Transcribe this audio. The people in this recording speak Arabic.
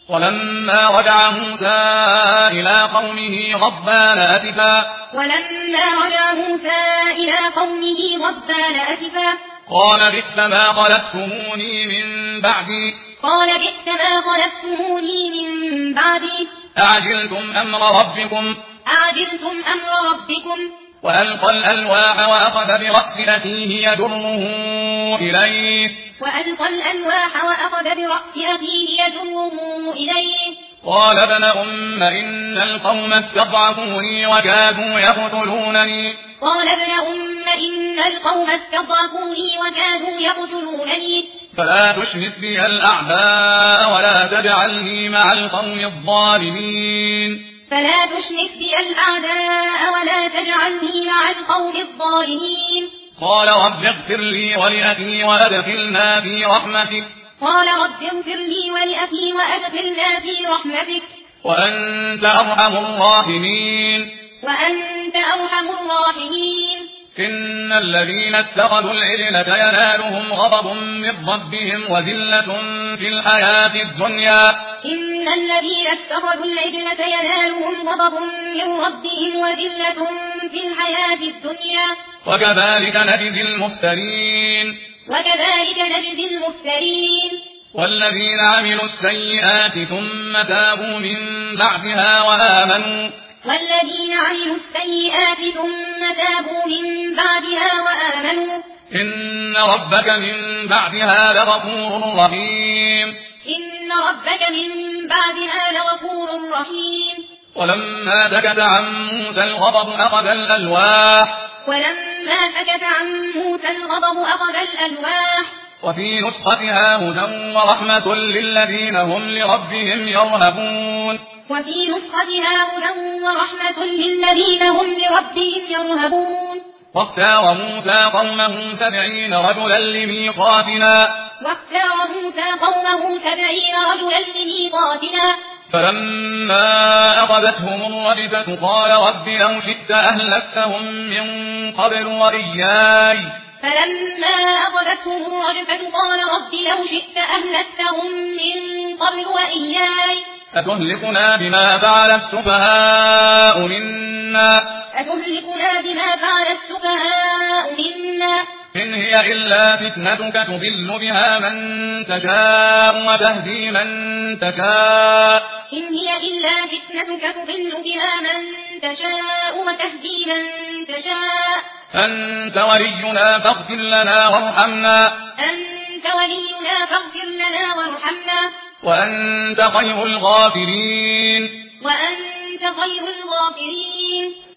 ولما رجع موسى إلى قومه غضبان أسفا قال بئس ما خلفتموني من بعدي أعجلتم أمر ربكم وألقى الألواح وأخذ برأس أخيه يجره إليه قال ابن أم إن القوم استضعفوني وكادوا يقتلونني فلا تشمت بي الأعداء ولا تجعلني مع القوم الظالمين قال رب اغفر لي ولأخي وأدخلنا في رحمتك وأنت أرحم الراحمين إن الذين اتخذوا العجل سينالهم غضب من ربهم وذلة في الحياة الدنيا وكذلك نجزي المفترين والذين عملوا السيئات ثم تابوا من بعدها وآمنوا إن ربك من بعدها لغفور رحيم ولما سكت عن موسى الغضب أخذ الألواح وفي نسختها هدى ورحمة للذين هم لربهم يرهبون واختار موسى قومه 70 رجلا لميقاتنا فلما أخذتهم الرجفة قال رب لو شئت أهلكتهم من قبل وإياي أتهلكنا بما فعل السفهاء منا إن هي إلا فتنتك تضل بها من تشاء وتهدي من تشاء أنت ولينا فاغفر لنا وارحمنا وأنت خير الغافرين